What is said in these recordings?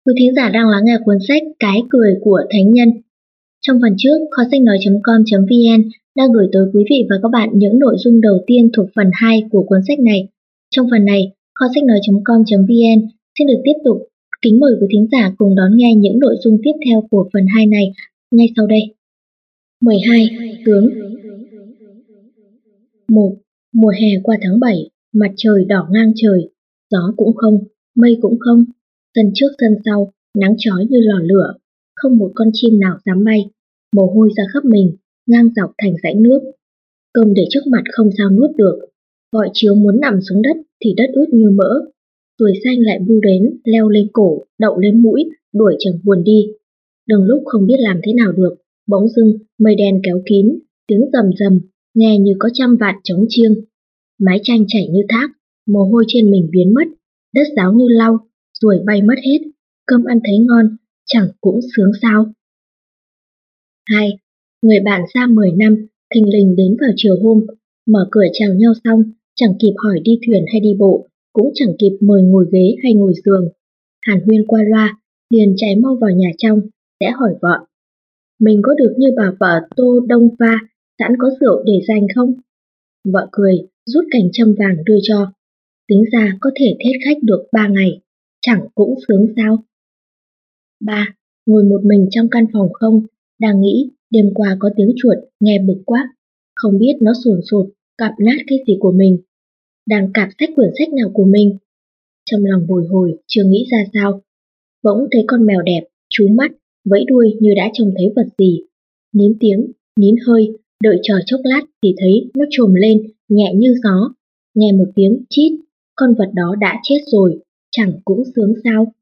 Quý thính giả đang lắng nghe cuốn sách Cái cười của thánh nhân. Trong phần trước, kho sách nói.com.vn đang gửi tới quý vị và các bạn những nội dung đầu tiên thuộc phần 2 của cuốn sách này. Trong phần này, kho sách nói.com.vn xin được tiếp tục kính mời quý thính giả cùng đón nghe những nội dung tiếp theo của phần 2 này ngay sau đây. 12. Tướng 1. Mùa hè qua tháng 7, mặt trời đỏ ngang trời, gió cũng không, mây cũng không. Sân trước sân sau, nắng chói như lò lửa, không một con chim nào dám bay, mồ hôi ra khắp mình, ngang dọc thành rãnh nước. Cơm để trước mặt không sao nuốt được, gọi chiếu muốn nằm xuống đất thì đất ướt như mỡ. Ruồi xanh lại bu đến, leo lên cổ, đậu lên mũi, đuổi chẳng buồn đi. Đừng lúc không biết làm thế nào được, bỗng dưng mây đen kéo kín, tiếng rầm rầm, nghe như có trăm vạn trống chiêng. Mái tranh chảy như thác, mồ hôi trên mình biến mất, đất ráo như lau, ruồi bay mất hết, cơm ăn thấy ngon, chẳng cũng sướng sao. 2. Người bạn xa 10 năm, thình lình đến vào chiều hôm, mở cửa chào nhau xong, chẳng kịp hỏi đi thuyền hay đi bộ, cũng chẳng kịp mời ngồi ghế hay ngồi giường. Hàn huyên qua loa, liền chạy mau vào nhà trong, sẽ hỏi vợ. Mình có được như bà vợ Tô Đông pha, sẵn có rượu để dành không? Vợ cười, rút cành châm vàng đưa cho. Tính ra có thể thết khách được 3 ngày, chẳng cũng sướng sao. 3. Ngồi một mình trong căn phòng không, đang nghĩ đêm qua có tiếng chuột nghe bực quá, không biết nó sồn sột, cạp nát cái gì của mình. Đang cạp sách quyển sách nào của mình. Trong lòng bồi hồi, chưa nghĩ ra sao. Bỗng thấy con mèo đẹp, chú mắt, vẫy đuôi như đã trông thấy vật gì. Nín tiếng, nín hơi, đợi chờ chốc lát thì thấy nó trồm lên, nhẹ như gió. Nghe một tiếng chít, con vật đó đã chết rồi, chẳng cũng sướng sao.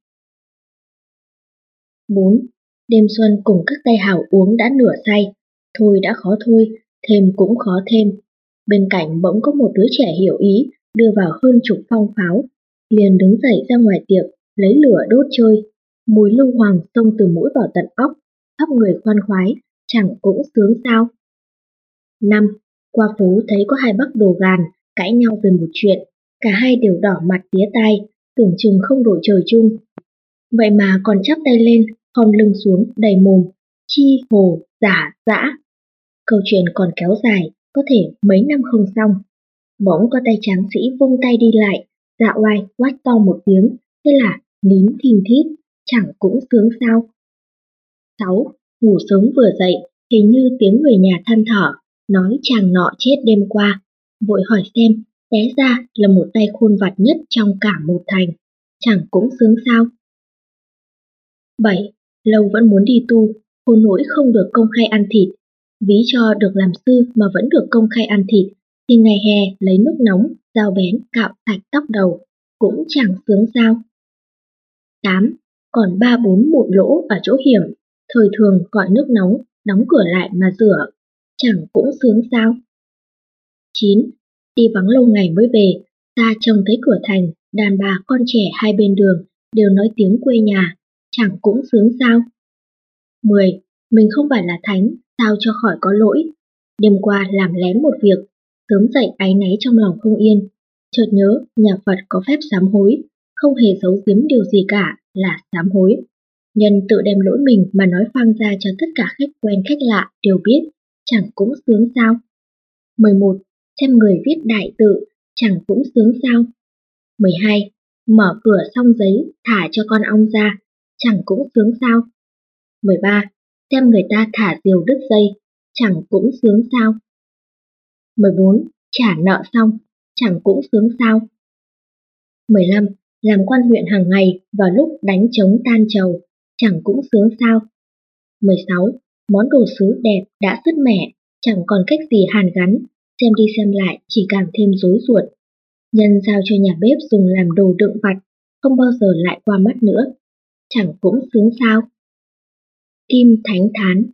4. Đêm xuân cùng các tay hảo uống đã nửa say, thôi đã khó thôi, thêm cũng khó thêm. Bên cạnh bỗng có một đứa trẻ hiểu ý, đưa vào hơn chục phong pháo, liền đứng dậy ra ngoài tiệc, lấy lửa đốt chơi. Mùi lưu hoàng xông từ mũi vào tận óc, khắp người khoan khoái, chẳng cũng sướng sao. 5. Qua phố thấy có hai bác đồ gàn, cãi nhau về một chuyện, cả hai đều đỏ mặt tía tai, tưởng chừng không đội trời chung. Vậy mà còn chắp tay lên, khom lưng xuống đầy mồm, chi hồ, giả, dã. Câu chuyện còn kéo dài, có thể mấy năm không xong. Bỗng có tay tráng sĩ vung tay đi lại, dạ oai quát to một tiếng, thế là nín thìn thít, chẳng cũng sướng sao. 6. Ngủ sớm vừa dậy, hình như tiếng người nhà than thở, nói chàng nọ chết đêm qua. Vội hỏi xem, té ra là một tay khôn vặt nhất trong cả một thành, chẳng cũng sướng sao. 7. Lâu vẫn muốn đi tu, khôn nỗi không được công khai ăn thịt. Ví cho được làm sư mà vẫn được công khai ăn thịt, thì ngày hè lấy nước nóng, dao bén cạo sạch tóc đầu, cũng chẳng sướng sao. 8. Còn 3-4 mụn lỗ ở chỗ hiểm, thời thường gọi nước nóng, đóng cửa lại mà rửa, chẳng cũng sướng sao. 9. Đi vắng lâu ngày mới về, ta trông thấy cửa thành, đàn bà con trẻ hai bên đường đều nói tiếng quê nhà, chẳng cũng sướng sao. 10. Mình không phải là thánh, sao cho khỏi có lỗi. Đêm qua làm lén một việc, sớm dậy áy náy trong lòng không yên. Chợt nhớ nhà Phật có phép sám hối, không hề giấu giếm điều gì cả là sám hối. Nhân tự đem lỗi mình mà nói phang ra cho tất cả khách quen khách lạ đều biết, chẳng cũng sướng sao. 11. Xem người viết đại tự, chẳng cũng sướng sao. 12. Mở cửa xong giấy, thả cho con ong ra, chẳng cũng sướng sao. 13. Xem người ta thả diều đứt dây, chẳng cũng sướng sao. 14. Trả nợ xong, chẳng cũng sướng sao. 15. Làm quan huyện hàng ngày vào lúc đánh trống tan trầu, chẳng cũng sướng sao. 16. Món đồ sứ đẹp đã sứt mẻ, chẳng còn cách gì hàn gắn, xem đi xem lại chỉ càng thêm rối ruột. Nhân giao cho nhà bếp dùng làm đồ đựng vặt, không bao giờ lại qua mắt nữa, chẳng cũng sướng sao. Kim Thánh Thán.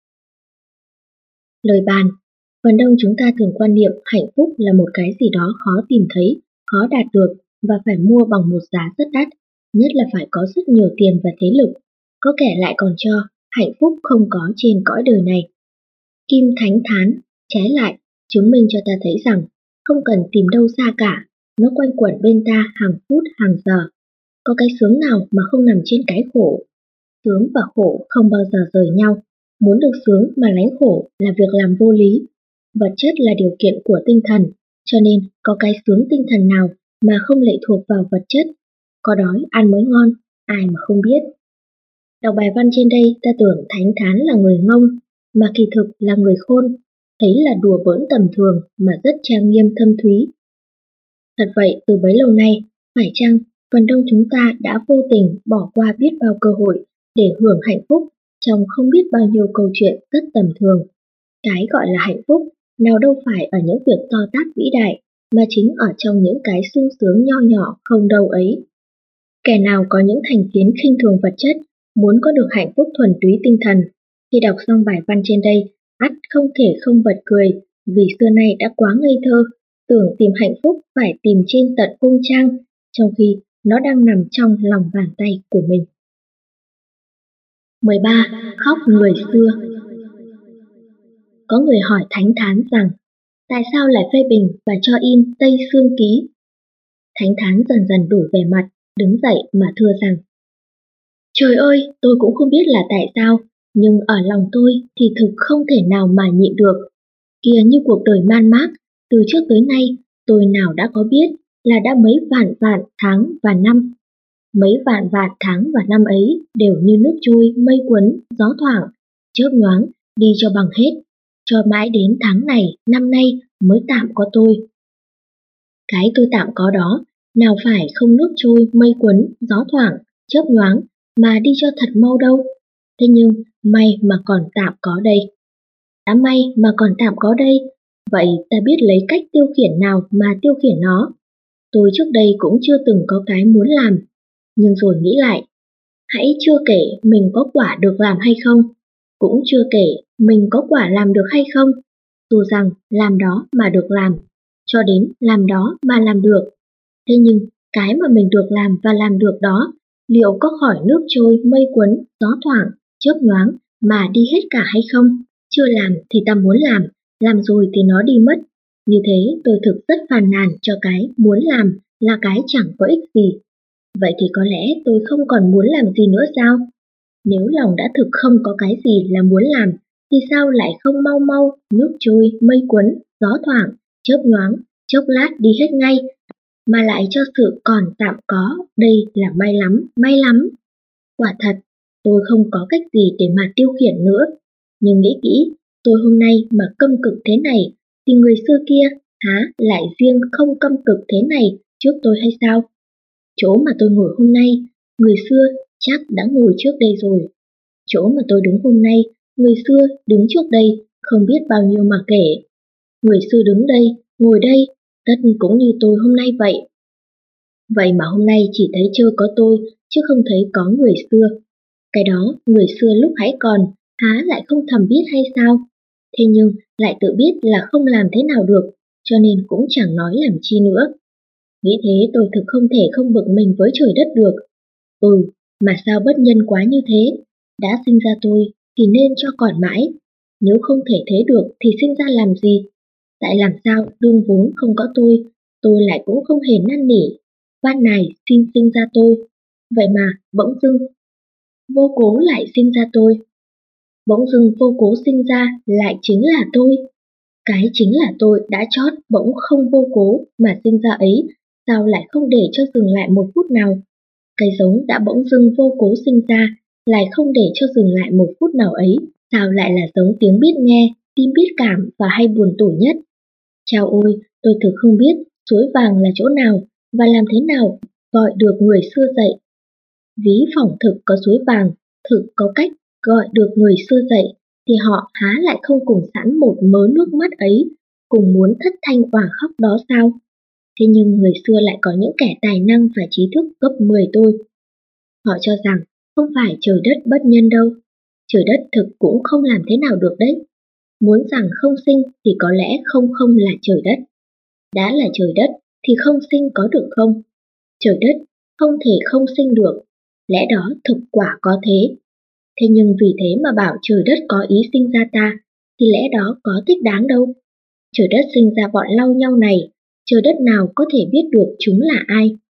Lời bàn. Phần đông chúng ta thường quan niệm hạnh phúc là một cái gì đó khó tìm thấy, khó đạt được và phải mua bằng một giá rất đắt, nhất là phải có rất nhiều tiền và thế lực. Có kẻ lại còn cho hạnh phúc không có trên cõi đời này. Kim Thánh Thán, trái lại, chứng minh cho ta thấy rằng không cần tìm đâu xa cả, nó quanh quẩn bên ta hàng phút hàng giờ. có cái sướng nào mà không nằm trên cái khổ. Sướng và khổ không bao giờ rời nhau, muốn được sướng mà lánh khổ là việc làm vô lý. Vật chất là điều kiện của tinh thần, cho nên có cái sướng tinh thần nào mà không lệ thuộc vào vật chất. Có đói ăn mới ngon, ai mà không biết. Đọc bài văn trên đây ta tưởng Thánh Thán là người ngông, mà kỳ thực là người khôn, thấy là đùa bỡn tầm thường mà rất trang nghiêm thâm thúy. Thật vậy, từ bấy lâu nay, phải chăng phần đông chúng ta đã vô tình bỏ qua biết bao cơ hội để hưởng hạnh phúc trong không biết bao nhiêu câu chuyện rất tầm thường. Cái gọi là hạnh phúc nào đâu phải ở những việc to tát vĩ đại, mà chính ở trong những cái sung sướng nho nhỏ không đâu ấy. Kẻ nào có những thành kiến khinh thường vật chất, muốn có được hạnh phúc thuần túy tinh thần, khi đọc xong bài văn trên đây, ắt không thể không bật cười, vì xưa nay đã quá ngây thơ, tưởng tìm hạnh phúc phải tìm trên tận cung trang, trong khi nó đang nằm trong lòng bàn tay của mình. 13. Khóc người xưa. Có người hỏi Thánh Thán rằng, tại sao lại phê bình và cho in Tây Sương Ký? Thánh Thán dần dần đủ vẻ mặt, đứng dậy mà thưa rằng, trời ơi, tôi cũng không biết là tại sao, nhưng ở lòng tôi thì thực không thể nào mà nhịn được. Kìa như cuộc đời man mác, từ trước tới nay, tôi nào đã có biết là đã mấy vạn vạn tháng và năm. Mấy vạn vạn tháng và năm ấy đều như nước trôi, mây quấn, gió thoảng, chớp nhoáng, đi cho bằng hết, cho mãi đến tháng này, năm nay mới tạm có tôi. Cái tôi tạm có đó, nào phải không nước trôi, mây quấn, gió thoảng, chớp nhoáng, mà đi cho thật mau đâu. Thế nhưng, may mà còn tạm có đây. Đã may mà còn tạm có đây, vậy ta biết lấy cách tiêu khiển nào mà tiêu khiển nó. Tôi trước đây cũng chưa từng có cái muốn làm, nhưng rồi nghĩ lại, hãy chưa kể mình có quả được làm hay không, cũng chưa kể mình có quả làm được hay không, dù rằng làm đó mà được làm, cho đến làm đó mà làm được. Thế nhưng, cái mà mình được làm và làm được đó, liệu có khỏi nước trôi, mây quấn, gió thoảng, chớp nhoáng mà đi hết cả hay không? Chưa làm thì ta muốn làm rồi thì nó đi mất. Như thế tôi thực rất phàn nàn cho cái muốn làm là cái chẳng có ích gì. Vậy thì có lẽ tôi không còn muốn làm gì nữa sao? Nếu lòng đã thực không có cái gì là muốn làm, thì sao lại không mau mau, nước trôi, mây quấn, gió thoảng, chớp nhoáng, chốc lát đi hết ngay, mà lại cho sự còn tạm có, đây là may lắm, may lắm. Quả thật, tôi không có cách gì để mà tiêu khiển nữa, nhưng nghĩ kỹ, tôi hôm nay mà câm cực thế này, thì người xưa kia, há lại riêng không câm cực thế này trước tôi hay sao? Chỗ mà tôi ngồi hôm nay, người xưa chắc đã ngồi trước đây rồi. Chỗ mà tôi đứng hôm nay, người xưa đứng trước đây, không biết bao nhiêu mà kể. Người xưa đứng đây, ngồi đây, tất cũng như tôi hôm nay vậy. Vậy mà hôm nay chỉ thấy trơ có tôi, chứ không thấy có người xưa. Cái đó, người xưa lúc hãy còn, há lại không thầm biết hay sao? Thế nhưng, lại tự biết là không làm thế nào được, cho nên cũng chẳng nói làm chi nữa. Nghĩ thế tôi thực không thể không bực mình với trời đất được. Mà sao bất nhân quá như thế? Đã sinh ra tôi thì nên cho còn mãi. Nếu không thể thế được thì sinh ra làm gì? Tại làm sao đương vốn không có tôi lại cũng không hề năn nỉ. Van này xin sinh ra tôi. Vậy mà bỗng dưng vô cố lại sinh ra tôi. Bỗng dưng vô cố sinh ra lại chính là tôi. Cái chính là tôi đã chót bỗng không vô cố mà sinh ra ấy, sao lại không để cho dừng lại một phút nào? Cái giống đã bỗng dưng vô cố sinh ra, lại không để cho dừng lại một phút nào ấy, sao lại là giống tiếng biết nghe, tim biết cảm và hay buồn tủi nhất? Chao ôi, tôi thực không biết suối vàng là chỗ nào và làm thế nào gọi được người xưa dậy. Ví phỏng thực có suối vàng, thực có cách gọi được người xưa dậy, thì họ há lại không cùng sẵn một mớ nước mắt ấy, cùng muốn thất thanh òa khóc đó sao? Thế nhưng người xưa lại có những kẻ tài năng và trí thức gấp 10 tôi. Họ cho rằng không phải trời đất bất nhân đâu, trời đất thực cũng không làm thế nào được đấy. Muốn rằng không sinh thì có lẽ không là trời đất. Đã là trời đất thì không sinh có được không? Trời đất không thể không sinh được, lẽ đó thực quả có thế. Thế nhưng vì thế mà bảo trời đất có ý sinh ra ta, thì lẽ đó có thích đáng đâu. Trời đất sinh ra bọn lau nhau này, trời đất nào có thể biết được chúng là ai.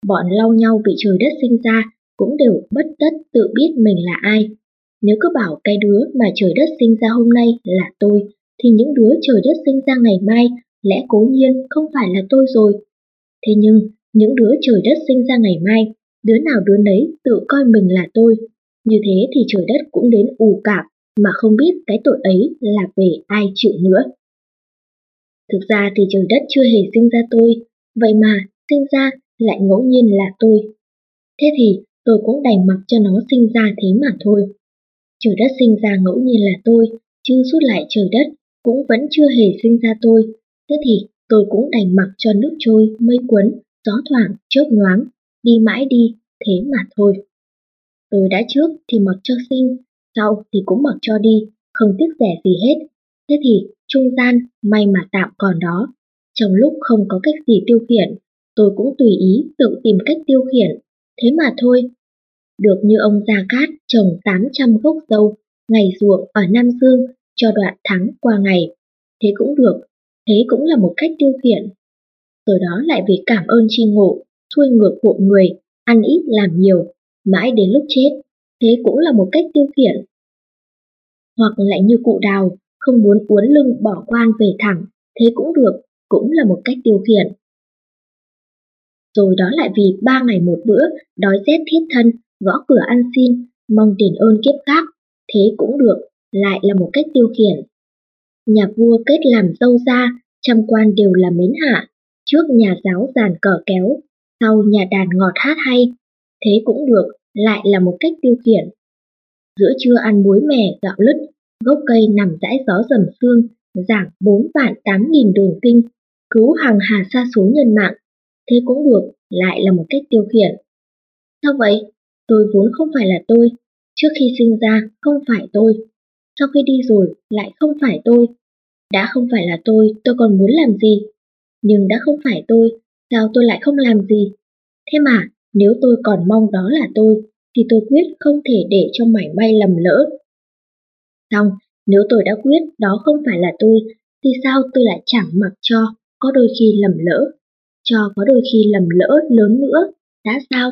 bọn lau nhau bị trời đất sinh ra cũng đều bất tất tự biết mình là ai. Nếu cứ bảo cái đứa mà trời đất sinh ra hôm nay là tôi, thì những đứa trời đất sinh ra ngày mai lẽ cố nhiên không phải là tôi rồi. Thế nhưng, những đứa trời đất sinh ra ngày mai, đứa nào đứa nấy tự coi mình là tôi. Như thế thì trời đất cũng đến ù cạp mà không biết cái tội ấy là về ai chịu nữa. Thực ra thì trời đất chưa hề sinh ra tôi, vậy mà sinh ra lại ngẫu nhiên là tôi. Thế thì tôi cũng đành mặc cho nó sinh ra thế mà thôi. Trời đất sinh ra ngẫu nhiên là tôi, chứ rút lại trời đất cũng vẫn chưa hề sinh ra tôi. Thế thì tôi cũng đành mặc cho nước trôi, mây cuốn, gió thoảng, chớp nhoáng, đi mãi đi, thế mà thôi. Tôi đã trước thì mặc cho sinh, sau thì cũng mặc cho đi, không tiếc rẻ gì hết. Thế thì trung gian may mà tạm còn đó. Trong lúc không có cách gì tiêu khiển, tôi cũng tùy ý tự tìm cách tiêu khiển, thế mà thôi. Được như ông Gia Cát trồng 800 gốc dâu, ngày ruộng ở Nam Dương cho đoạn tháng qua ngày. Thế cũng được, thế cũng là một cách tiêu khiển. Rồi đó lại vì cảm ơn tri ngộ, xuôi ngược hộ người, ăn ít làm nhiều, mãi đến lúc chết, thế cũng là một cách tiêu khiển. Hoặc lại như cụ Đào, không muốn uốn lưng bỏ quan về thẳng, thế cũng được, cũng là một cách tiêu khiển. Rồi đó lại vì 3 ngày một bữa, đói rét thiết thân, gõ cửa ăn xin, mong đền ơn kiếp khác, thế cũng được, lại là một cách tiêu khiển. Nhà vua kết làm dâu ra, trăm quan đều là mến hạ, trước nhà giáo giàn cờ kéo, sau nhà đàn ngọt hát hay, thế cũng được, lại là một cách tiêu khiển. Giữa trưa ăn muối mè gạo lứt, gốc cây nằm dãi gió rầm sương, giảng 4.800.000 đường kinh, cứu hàng hà sa số nhân mạng, thế cũng được, lại là một cách tiêu khiển. Sao vậy? Tôi vốn không phải là tôi, trước khi sinh ra không phải tôi, sau khi đi rồi lại không phải tôi. Đã không phải là tôi còn muốn làm gì? Nhưng đã không phải tôi, sao tôi lại không làm gì? Thế mà, nếu tôi còn mong đó là tôi, thì tôi quyết không thể để cho mảy may lầm lỡ. Xong, nếu tôi đã quyết đó không phải là tôi, thì sao tôi lại chẳng mặc cho, có đôi khi lầm lỡ. Cho có đôi khi lầm lỡ lớn nữa, đã sao?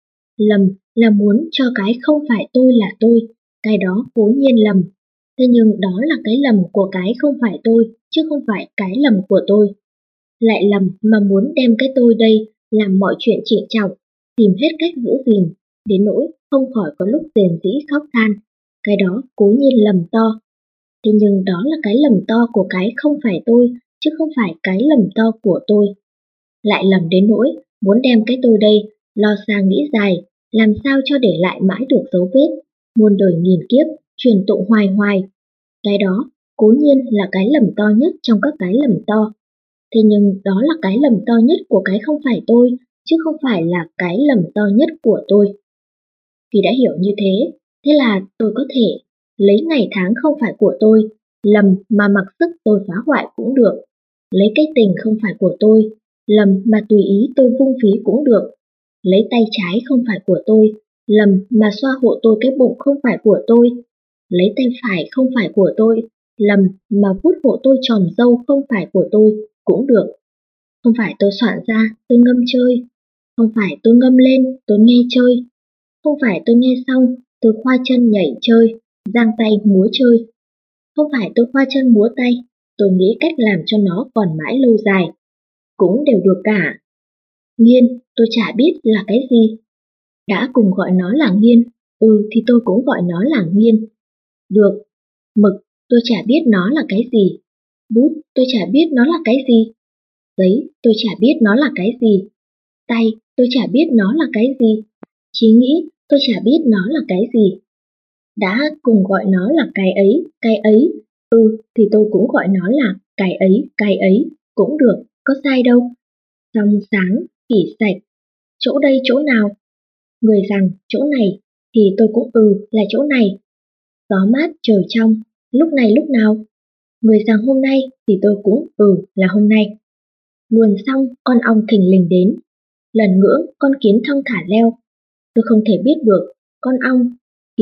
Lầm là muốn cho cái không phải tôi là tôi, cái đó cố nhiên lầm. Thế nhưng đó là cái lầm của cái không phải tôi, chứ không phải cái lầm của tôi. Lại lầm mà muốn đem cái tôi đây làm mọi chuyện trịnh trọng, tìm hết cách giữ gìn, đến nỗi không khỏi có lúc rền rĩ khóc than. Cái đó cố nhiên lầm to. Thế nhưng đó là cái lầm to của cái không phải tôi, chứ không phải cái lầm to của tôi. Lại lầm đến nỗi muốn đem cái tôi đây lo xa nghĩ dài, làm sao cho để lại mãi được dấu vết, muôn đời nghìn kiếp, truyền tụng hoài hoài. Cái đó cố nhiên là cái lầm to nhất trong các cái lầm to. Thế nhưng đó là cái lầm to nhất của cái không phải tôi, chứ không phải là cái lầm to nhất của tôi. Vì đã hiểu như thế, thế là tôi có thể lấy ngày tháng không phải của tôi, lầm mà mặc sức tôi phá hoại cũng được. Lấy cái tình không phải của tôi, lầm mà tùy ý tôi vung phí cũng được. Lấy tay trái không phải của tôi, lầm mà xoa hộ tôi cái bụng không phải của tôi. Lấy tay phải không phải của tôi, lầm mà vuốt hộ tôi tròn râu không phải của tôi cũng được. Không phải tôi soạn ra, tôi ngâm chơi. Không phải tôi ngâm lên, tôi nghe chơi. Không phải tôi nghe xong, tôi khoa chân nhảy chơi, giang tay múa chơi. Không phải tôi khoa chân múa tay, tôi nghĩ cách làm cho nó còn mãi lâu dài. Cũng đều được cả. Nghiên, tôi chả biết là cái gì. Đã cùng gọi nó là nghiên, thì tôi cũng gọi nó là nghiên. Được. Mực, tôi chả biết nó là cái gì. Bút, tôi chả biết nó là cái gì. Giấy, tôi chả biết nó là cái gì. Tay, tôi chả biết nó là cái gì. Trí nghĩ, tôi chả biết nó là cái gì. Đã cùng gọi nó là cái ấy, thì tôi cũng gọi nó là cái ấy, cũng được, có sai đâu. Trong sáng, tỉ sạch, chỗ đây chỗ nào? Người rằng chỗ này, thì tôi cũng là chỗ này. Gió mát trời trong, lúc này lúc nào? Người rằng hôm nay, thì tôi cũng là hôm nay. Luồn xong, con ong thình lình đến. Lần ngưỡng, con kiến thong thả leo. Tôi không thể biết được, con ong,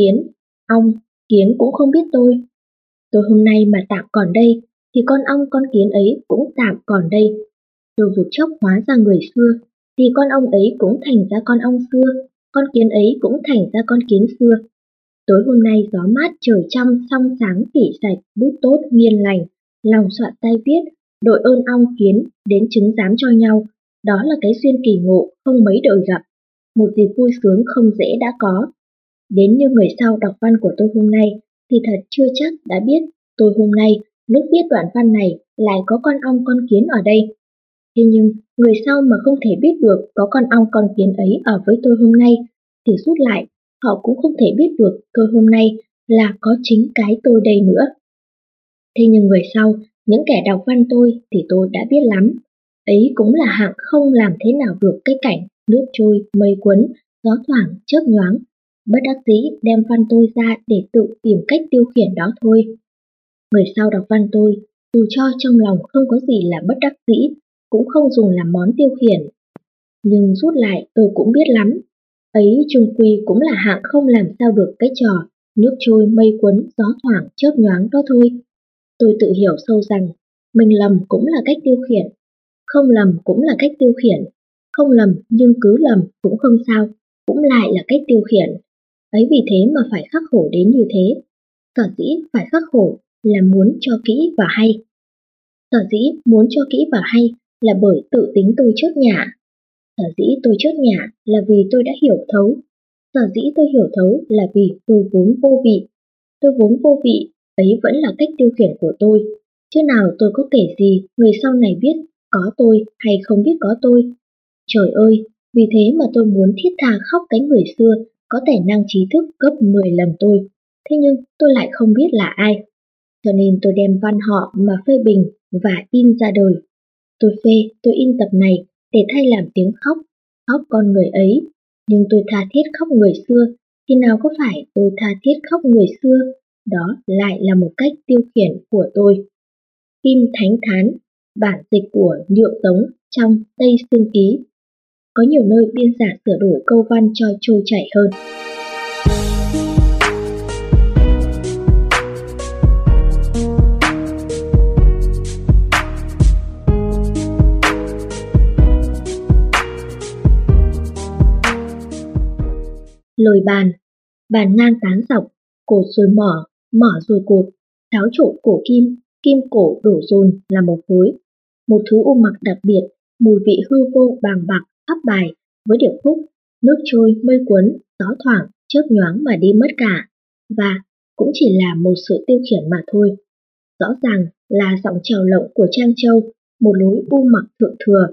kiến cũng không biết tôi. Tôi hôm nay mà tạm còn đây, thì con ong con kiến ấy cũng tạm còn đây. Tôi vụt chốc hóa ra người xưa, thì con ong ấy cũng thành ra con ong xưa, con kiến ấy cũng thành ra con kiến xưa. Tối hôm nay gió mát trời trong trong sáng tỉ sạch, bút tốt nghiên lành, lòng soạn tay viết, đội ơn ong kiến đến chứng giám cho nhau, đó là cái duyên kỳ ngộ không mấy đời gặp, một dịp vui sướng không dễ đã có. Đến như người sau đọc văn của tôi hôm nay thì thật chưa chắc đã biết tôi hôm nay lúc viết đoạn văn này lại có con ong con kiến ở đây. Thế nhưng người sau mà không thể biết được có con ong con kiến ấy ở với tôi hôm nay thì rút lại họ cũng không thể biết được tôi hôm nay là có chính cái tôi đây nữa. Thế nhưng người sau, những kẻ đọc văn tôi thì tôi đã biết lắm. Ấy cũng là hạng không làm thế nào được cái cảnh nước trôi, mây cuốn, gió thoảng, chớp nhoáng. Bất đắc dĩ đem văn tôi ra để tự tìm cách tiêu khiển đó thôi. Người sau đọc văn tôi, dù cho trong lòng không có gì là bất đắc dĩ, cũng không dùng làm món tiêu khiển. Nhưng rút lại tôi cũng biết lắm. Ấy chung quy cũng là hạng không làm sao được cái trò nước trôi mây cuốn gió thoảng chớp nhoáng đó thôi. Tôi tự hiểu sâu rằng mình lầm cũng là cách tiêu khiển, không lầm cũng là cách tiêu khiển, không lầm nhưng cứ lầm cũng không sao, cũng lại là cách tiêu khiển. Ấy vì thế mà phải khắc khổ đến như thế. Sở dĩ phải khắc khổ là muốn cho kỹ và hay. Sở dĩ muốn cho kỹ và hay là bởi tự tính tôi chốt nhã. Sở dĩ tôi chốt nhã là vì tôi đã hiểu thấu. Sở dĩ tôi hiểu thấu là vì tôi vốn vô vị. Tôi vốn vô vị, ấy vẫn là cách tiêu khiển của tôi. Chứ nào tôi có kể gì người sau này biết có tôi hay không biết có tôi. Trời ơi, vì thế mà tôi muốn thiết tha khóc cái người xưa có tài năng trí thức gấp 10 lần tôi. Thế nhưng tôi lại không biết là ai. Cho nên tôi đem văn họ mà phê bình và in ra đời. Tôi phê, tôi in tập này để thay làm tiếng khóc, khóc con người ấy. Nhưng tôi tha thiết khóc người xưa, thì nào có phải tôi tha thiết khóc người xưa, đó lại là một cách tiêu khiển của tôi. Kim Thánh Thán, bản dịch của Nhượng Tống trong Tây Sương Ký. Có nhiều nơi biên giả sửa đổi câu văn cho trôi chảy hơn. Lồi bàn, bàn ngang tán dọc, cột rồi mỏ, mỏ rồi cột, tháo trộn cổ kim, kim cổ đổ dồn là một khối. Một thứ u mặc đặc biệt, mùi vị hư vô bàng bạc, khắp bài, với điệp khúc, nước trôi, mây cuốn, gió thoảng, chớp nhoáng mà đi mất cả, và cũng chỉ là một sự tiêu khiển mà thôi. Rõ ràng là giọng trèo lộng của Trang Châu, một lối u mặc thượng thừa.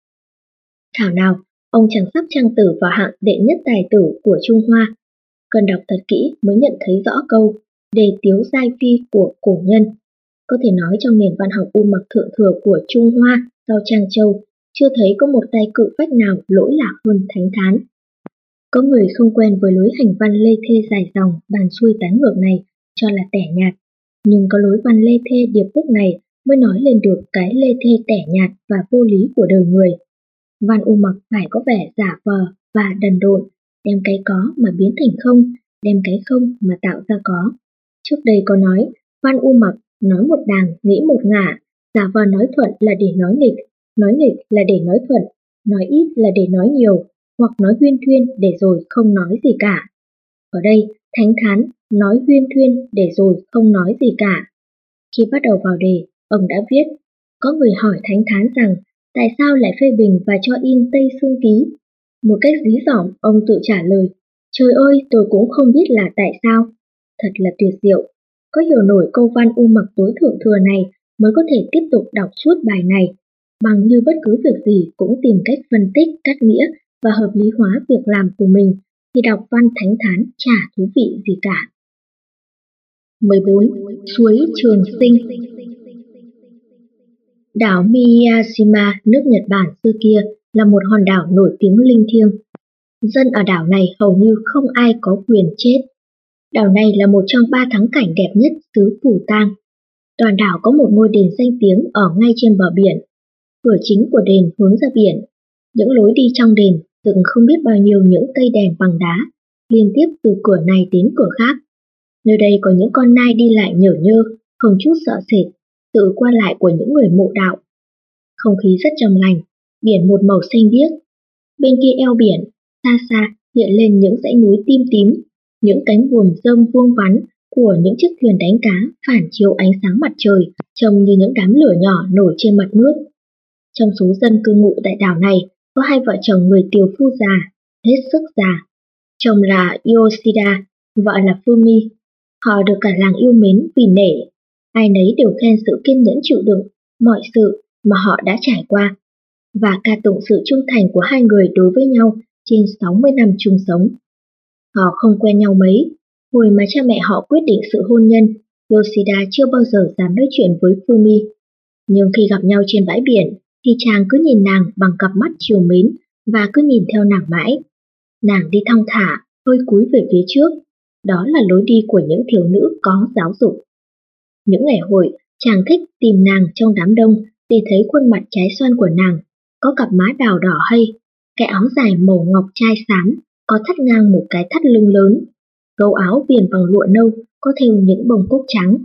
Thảo nào, ông chẳng sắp trang tử vào hạng đệ nhất tài tử của Trung Hoa. Cần đọc thật kỹ mới nhận thấy rõ câu đề tiếu giai phi của cổ nhân. Có thể nói trong nền văn học u mặc thượng thừa của Trung Hoa sau Trang Châu, chưa thấy có một tay cự phách nào lỗi lạc hơn Thánh Thán. Có người không quen với lối hành văn lê thê dài dòng, bàn xuôi tán ngược này, cho là tẻ nhạt. Nhưng có lối văn lê thê điệp khúc này mới nói lên được cái lê thê tẻ nhạt và vô lý của đời người. Văn u mặc phải có vẻ giả vờ và đần độn, đem cái có mà biến thành không, đem cái không mà tạo ra có. Trước đây có nói, văn u mặc nói một đàng, nghĩ một ngả, giả vờ nói thuận là để nói nghịch là để nói thuận, nói ít là để nói nhiều, hoặc nói huyên thuyên để rồi không nói gì cả. Ở đây, Thánh Thán nói huyên thuyên để rồi không nói gì cả. Khi bắt đầu vào đề, ông đã viết, có người hỏi Thánh Thán rằng tại sao lại phê bình và cho in Tây Sương Ký. Một cách dí dỏm, ông tự trả lời, trời ơi, tôi cũng không biết là tại sao. Thật là tuyệt diệu. Có hiểu nổi câu văn u mặc tối thượng thừa này mới có thể tiếp tục đọc suốt bài này, bằng như bất cứ việc gì cũng tìm cách phân tích, cắt nghĩa và hợp lý hóa việc làm của mình, thì đọc văn Thánh Thán chả thú vị gì cả. 14. Suối Trường Sinh. Đảo Miyashima, nước Nhật Bản xưa kia, là một hòn đảo nổi tiếng linh thiêng. Dân ở đảo này hầu như không ai có quyền chết. Đảo này là một trong 3 thắng cảnh đẹp nhất xứ Phủ Tang. Toàn đảo có một ngôi đền danh tiếng ở ngay trên bờ biển. Cửa chính của đền hướng ra biển. Những lối đi trong đền dựng không biết bao nhiêu những cây đèn bằng đá, liên tiếp từ cửa này đến cửa khác. Nơi đây có những con nai đi lại nhởn nhơ, không chút sợ sệt, sự qua lại của những người mộ đạo. Không khí rất trong lành, biển một màu xanh biếc. Bên kia eo biển, xa xa hiện lên những dãy núi tím tím, những cánh buồm rơm vuông vắn của những chiếc thuyền đánh cá phản chiếu ánh sáng mặt trời, trông như những đám lửa nhỏ nổi trên mặt nước. Trong số dân cư ngụ tại đảo này có hai vợ chồng người tiều phu già, hết sức già. Chồng là Yoshida, vợ là Fumi. Họ được cả làng yêu mến vì nể. Ai nấy đều khen sự kiên nhẫn chịu đựng mọi sự mà họ đã trải qua, và ca tụng sự trung thành của hai người đối với nhau trên 60 năm chung sống. Họ không quen nhau mấy. Hồi mà cha mẹ họ quyết định sự hôn nhân, Yoshida chưa bao giờ dám nói chuyện với Fumi. Nhưng khi gặp nhau trên bãi biển, thì chàng cứ nhìn nàng bằng cặp mắt trìu mến và cứ nhìn theo nàng mãi. Nàng đi thong thả, hơi cúi về phía trước. Đó là lối đi của những thiếu nữ có giáo dục. Những ngày hội, chàng thích tìm nàng trong đám đông để thấy khuôn mặt trái xoan của nàng, có cặp má đào đỏ hay, cái áo dài màu ngọc trai xám, có thắt ngang một cái thắt lưng lớn, gấu áo viền bằng lụa nâu, có thêu những bông cúc trắng.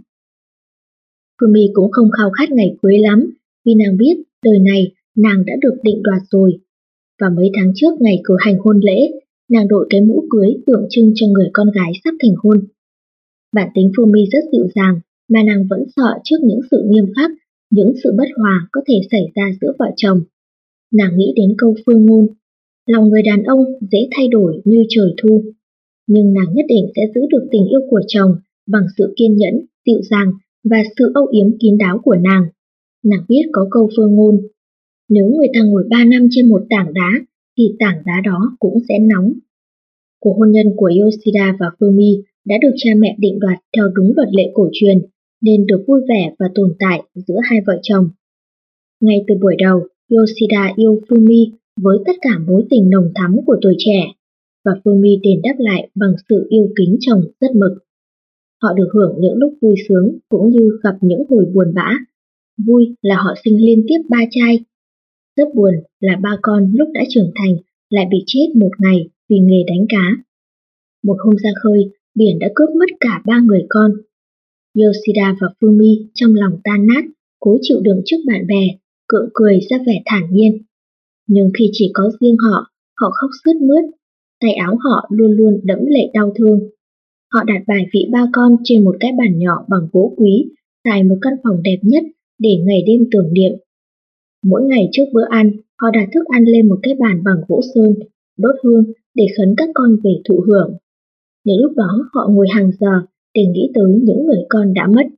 Fumi cũng không khao khát ngày cưới lắm, vì nàng biết đời này nàng đã được định đoạt rồi. Và mấy tháng trước ngày cử hành hôn lễ, nàng đội cái mũ cưới tượng trưng cho người con gái sắp thành hôn. Bản tính Fumi rất dịu dàng, mà nàng vẫn sợ trước những sự nghiêm khắc, những sự bất hòa có thể xảy ra giữa vợ chồng. Nàng nghĩ đến câu phương ngôn, lòng người đàn ông dễ thay đổi như trời thu. Nhưng nàng nhất định sẽ giữ được tình yêu của chồng bằng sự kiên nhẫn, dịu dàng và sự âu yếm kín đáo của nàng. Nàng biết có câu phương ngôn, nếu người ta ngồi 3 năm trên một tảng đá, thì tảng đá đó cũng sẽ nóng. Cuộc hôn nhân của Yoshida và Fumi đã được cha mẹ định đoạt theo đúng luật lệ cổ truyền, nên được vui vẻ và tồn tại giữa hai vợ chồng. Ngay từ buổi đầu, Yoshida yêu Fumi với tất cả mối tình nồng thắm của tuổi trẻ, và Fumi đền đáp lại bằng sự yêu kính chồng rất mực. Họ được hưởng những lúc vui sướng cũng như gặp những hồi buồn bã. Vui là họ sinh liên tiếp 3 trai. Rất buồn là 3 con lúc đã trưởng thành lại bị chết một ngày vì nghề đánh cá. Một hôm ra khơi, biển đã cướp mất cả 3 người con. Yoshida và Fumi trong lòng tan nát, cố chịu đựng trước bạn bè, cựa cười ra vẻ thản nhiên. Nhưng khi chỉ có riêng họ, họ khóc sướt mướt, tay áo họ luôn luôn đẫm lệ đau thương. Họ đặt bài vị 3 con trên một cái bàn nhỏ bằng gỗ quý, tại một căn phòng đẹp nhất để ngày đêm tưởng niệm. Mỗi ngày trước bữa ăn, họ đặt thức ăn lên một cái bàn bằng gỗ sơn, đốt hương để khấn các con về thụ hưởng. Những lúc đó họ ngồi hàng giờ để nghĩ tới những người con đã mất.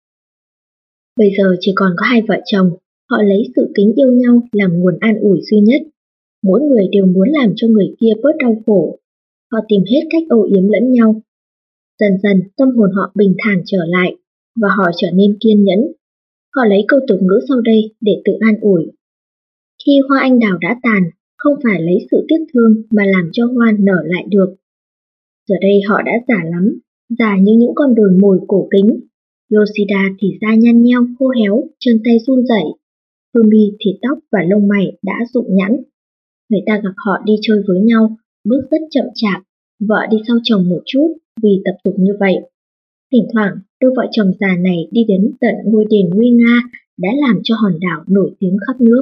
Bây giờ chỉ còn có hai vợ chồng, họ lấy sự kính yêu nhau làm nguồn an ủi duy nhất. Mỗi người đều muốn làm cho người kia bớt đau khổ. Họ tìm hết cách âu yếm lẫn nhau. Dần dần tâm hồn họ bình thản trở lại, và họ trở nên kiên nhẫn. Họ lấy câu tục ngữ sau đây để tự an ủi. Khi hoa anh đào đã tàn, không phải lấy sự tiếc thương mà làm cho hoa nở lại được. Giờ đây họ đã già lắm, già như những con đồi mồi cổ kính. Yoshida thì da nhăn nheo khô héo, chân tay run rẩy. Fumi thì tóc và lông mày đã rụng nhẵn. Người ta gặp họ đi chơi với nhau, bước rất chậm chạp, vợ đi sau chồng một chút vì tập tục như vậy. Thỉnh thoảng, đôi vợ chồng già này đi đến tận ngôi đền nguy nga đã làm cho hòn đảo nổi tiếng khắp nước.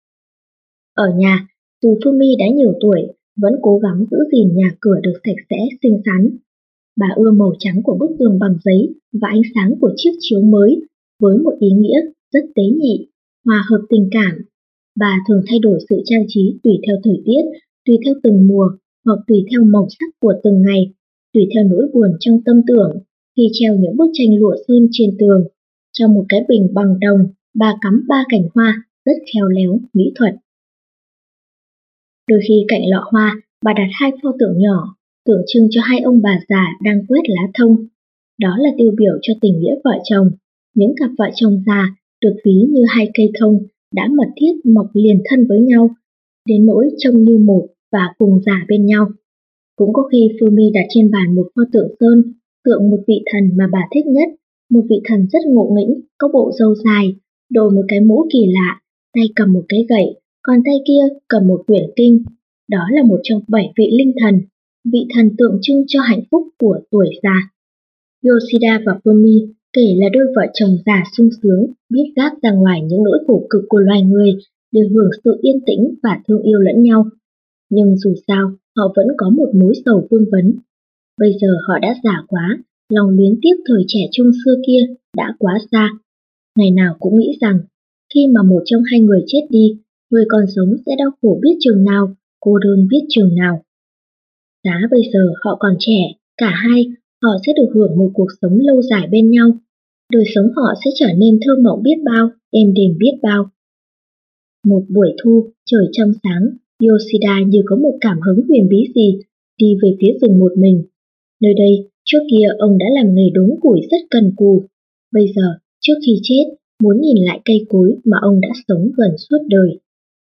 Ở nhà, dù Fumi đã nhiều tuổi, vẫn cố gắng giữ gìn nhà cửa được sạch sẽ, xinh xắn. Bà ưa màu trắng của bức tường bằng giấy và ánh sáng của chiếc chiếu mới, với một ý nghĩa rất tế nhị, hòa hợp tình cảm. Bà thường thay đổi sự trang trí tùy theo thời tiết, tùy theo từng mùa, hoặc tùy theo màu sắc của từng ngày, tùy theo nỗi buồn trong tâm tưởng. Khi treo những bức tranh lụa sơn trên tường, trong một cái bình bằng đồng, bà cắm 3 cành hoa rất khéo léo, mỹ thuật. Đôi khi cạnh lọ hoa, bà đặt 2 pho tượng nhỏ, tượng trưng cho 2 ông bà già đang quét lá thông. Đó là tiêu biểu cho tình nghĩa vợ chồng. Những cặp vợ chồng già được ví như 2 cây thông đã mật thiết mọc liền thân với nhau, đến nỗi trông như một và cùng già bên nhau. Cũng có khi Fumi đặt trên bàn một pho tượng sơn, tượng một vị thần mà bà thích nhất, một vị thần rất ngộ nghĩnh, có bộ râu dài, đội một cái mũ kỳ lạ, tay cầm một cái gậy, còn tay kia cầm một quyển kinh. Đó là một trong 7 vị linh thần, vị thần tượng trưng cho hạnh phúc của tuổi già. Yoshida và Fumi kể là đôi vợ chồng già sung sướng, biết gác ra ngoài những nỗi khổ cực của loài người để hưởng sự yên tĩnh và thương yêu lẫn nhau. nhưng dù sao họ vẫn có một mối sầu vương vấn. Bây giờ họ đã già quá, lòng luyến tiếc thời trẻ trung xưa kia đã quá xa. Ngày nào cũng nghĩ rằng, khi mà một trong hai người chết đi, người còn sống sẽ đau khổ biết chừng nào, cô đơn biết chừng nào. Giá bây giờ họ còn trẻ, cả hai, họ sẽ được hưởng một cuộc sống lâu dài bên nhau. Đời sống họ sẽ trở nên thơ mộng biết bao, êm đềm biết bao. Một buổi thu, trời trong sáng, Yoshida như có một cảm hứng huyền bí gì, đi về phía rừng một mình. Nơi đây, trước kia ông đã làm nghề đốn củi rất cần cù. Bây giờ, trước khi chết, muốn nhìn lại cây cối mà ông đã sống gần suốt đời.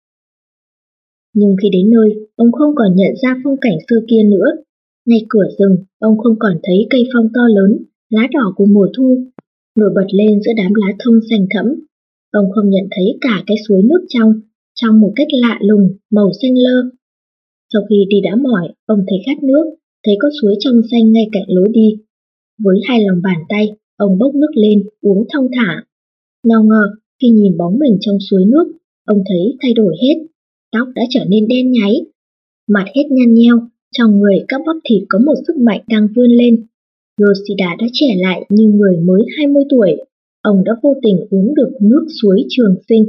Nhưng khi đến nơi, ông không còn nhận ra phong cảnh xưa kia nữa. Ngay cửa rừng, ông không còn thấy cây phong to lớn, lá đỏ của mùa thu, nổi bật lên giữa đám lá thông xanh thẫm. Ông không nhận thấy cả cái suối nước trong một cách lạ lùng, màu xanh lơ. Sau khi đi đã mỏi, ông thấy khát nước, thấy có suối trong xanh ngay cạnh lối đi. Với hai lòng bàn tay, ông bốc nước lên, uống thong thả. Nào ngờ, khi nhìn bóng mình trong suối nước, ông thấy thay đổi hết. Tóc đã trở nên đen nháy, mặt hết nhăn nheo, trong người các bắp thịt có một sức mạnh đang vươn lên. Yoshida đã trẻ lại như người mới 20 tuổi. Ông đã vô tình uống được nước suối trường sinh.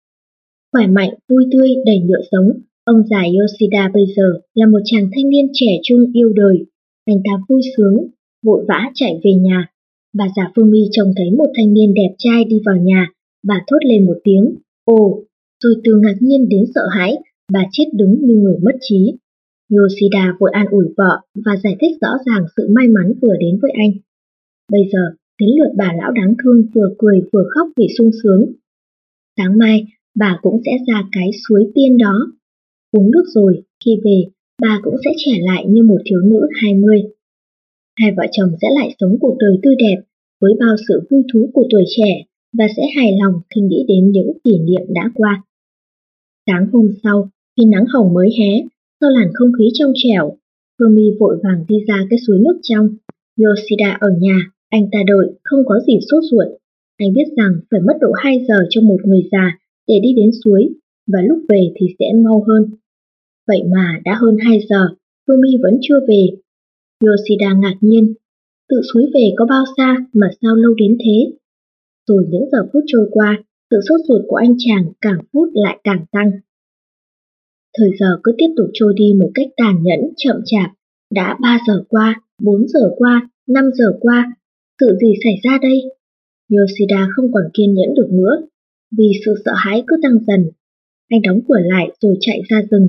Khỏe mạnh, vui tươi, đầy nhựa sống, ông già Yoshida bây giờ là một chàng thanh niên trẻ trung yêu đời. Anh ta vui sướng, vội vã chạy về nhà. Bà già Fumi trông thấy một thanh niên đẹp trai đi vào nhà, bà thốt lên một tiếng, ồ, rồi từ ngạc nhiên đến sợ hãi, bà chết đứng như người mất trí. Yoshida vội an ủi vợ và giải thích rõ ràng sự may mắn vừa đến với anh. Bây giờ, đến lượt bà lão đáng thương vừa cười vừa khóc vì sung sướng. Sáng mai, bà cũng sẽ ra cái suối tiên đó. Uống nước rồi, khi về, bà cũng sẽ trẻ lại như một thiếu nữ 20. Hai vợ chồng sẽ lại sống cuộc đời tươi đẹp, với bao sự vui thú của tuổi trẻ, và sẽ hài lòng khi nghĩ đến những kỷ niệm đã qua. Sáng hôm sau, khi nắng hồng mới hé, sau làn không khí trong trẻo, Fumi vội vàng đi ra cái suối nước trong. Yoshida ở nhà, anh ta đợi, không có gì sốt ruột. Anh biết rằng phải mất độ 2 giờ cho một người già để đi đến suối, và lúc về thì sẽ mau hơn. Vậy mà đã hơn 2 giờ, Fumi vẫn chưa về. Yoshida ngạc nhiên, tự suối về có bao xa mà sao lâu đến thế? Rồi những giờ phút trôi qua, sự sốt ruột của anh chàng càng phút lại càng tăng. Thời giờ cứ tiếp tục trôi đi một cách tàn nhẫn, chậm chạp. Đã 3 giờ qua, 4 giờ qua, 5 giờ qua, sự gì xảy ra đây? Yoshida không còn kiên nhẫn được nữa, vì sự sợ hãi cứ tăng dần. Anh đóng cửa lại rồi chạy ra rừng.